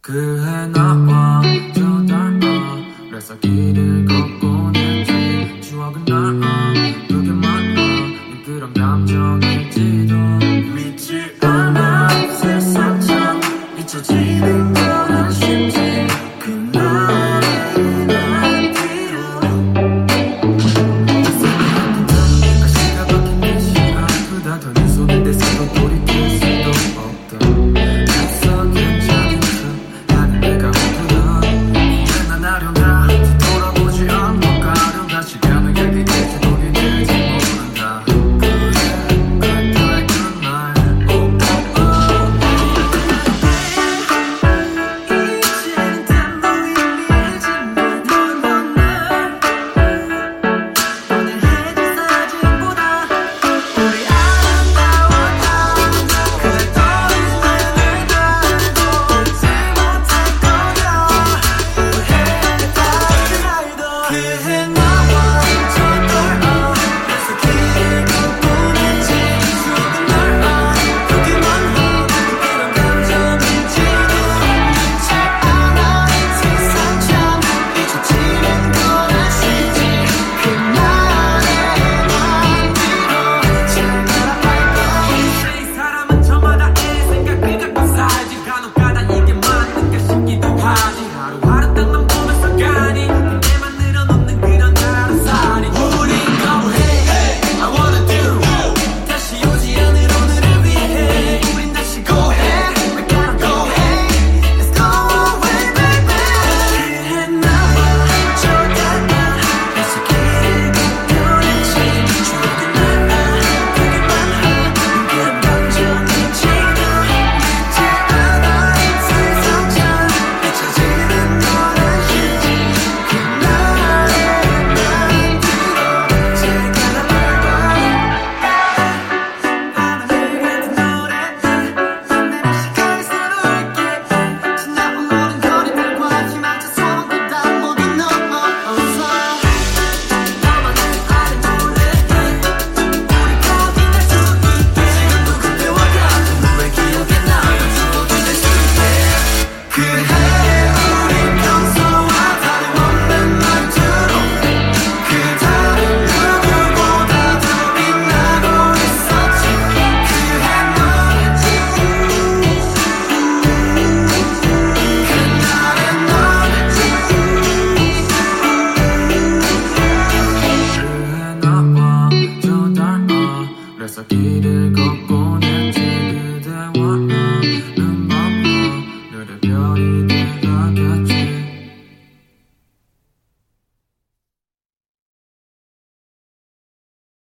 그해 나와 저 닮아 그래서 길을 걷곤 했지. 추억은 날아 그게 맞나 네 그런 감정일지도 믿지 않아. 세상 참 잊혀지는 거란 쉽지. 그날의 날 뒤로 가시가 박힌 듯이 아프다. 더 네 속인데 서로 돌이킬 수도 없다. 애써 괜찮은 척 하는 내가 웃구나. 이제 난 아련다. 뒤돌아보지 않고 가려다. 시간을 얘기했지 거기 될지 모른다. 그래 그때의 그날 이젠 단독이 밀진 듯한 날 오늘 해진 사진보다 우리 아름다웠다. 그날 더 이상을 달고 잊지 못할 거야. 후회했다 그날도. 그해 나와 저 닮아 그래서 길을 걷곤 했지. 추억은 날아 그기만 해 그런 감정일지도 믿지 않아. 세상 참 잊혀지는 거란 쉽지. 그날의 날 뒤로 잘 바라봐도 이 사람은 저마다 애 생각을 갖고 살지. 간혹가다 이게 맞는가 싶기도 하지. 하루하루 땅만 보면서 가니 내만 늘어놓는 그런 하루살이. 우린 go hey I wanna do 다시 오지 않을 오늘을 위해 우린 다시 go hey I gotta go hey Let's go away baby. 그해 나와 저 닮아 그래서 길을 걷곤 했지. 추억은 날아 그기만 해 그런 감정일지도 믿지 않아. 세상 참 잊혀지는 거란 쉽지. 그날의 날 뒤로 잘 가라봐봐. 하늘을 같은 노래 내 시간이 새로울게. 지나온 모든 거리들과 희망차 소원보다 모두 넘어서 너만을 아는 노래 우리 거듭날 수 있게. 지금도 그때와 같은 후회 기억에 남는 추억이 될 수 있게. 그해 우린 평소와 다름없는 말투로 그 다른 누구보다 더 빛나고 있었지. 그해 너였지. 그날의 너였지. 그해 나와 저 닮아 그래서 길을 걷곤 했지. 그대와 나는 밤과 너를 별이 돼가겠지.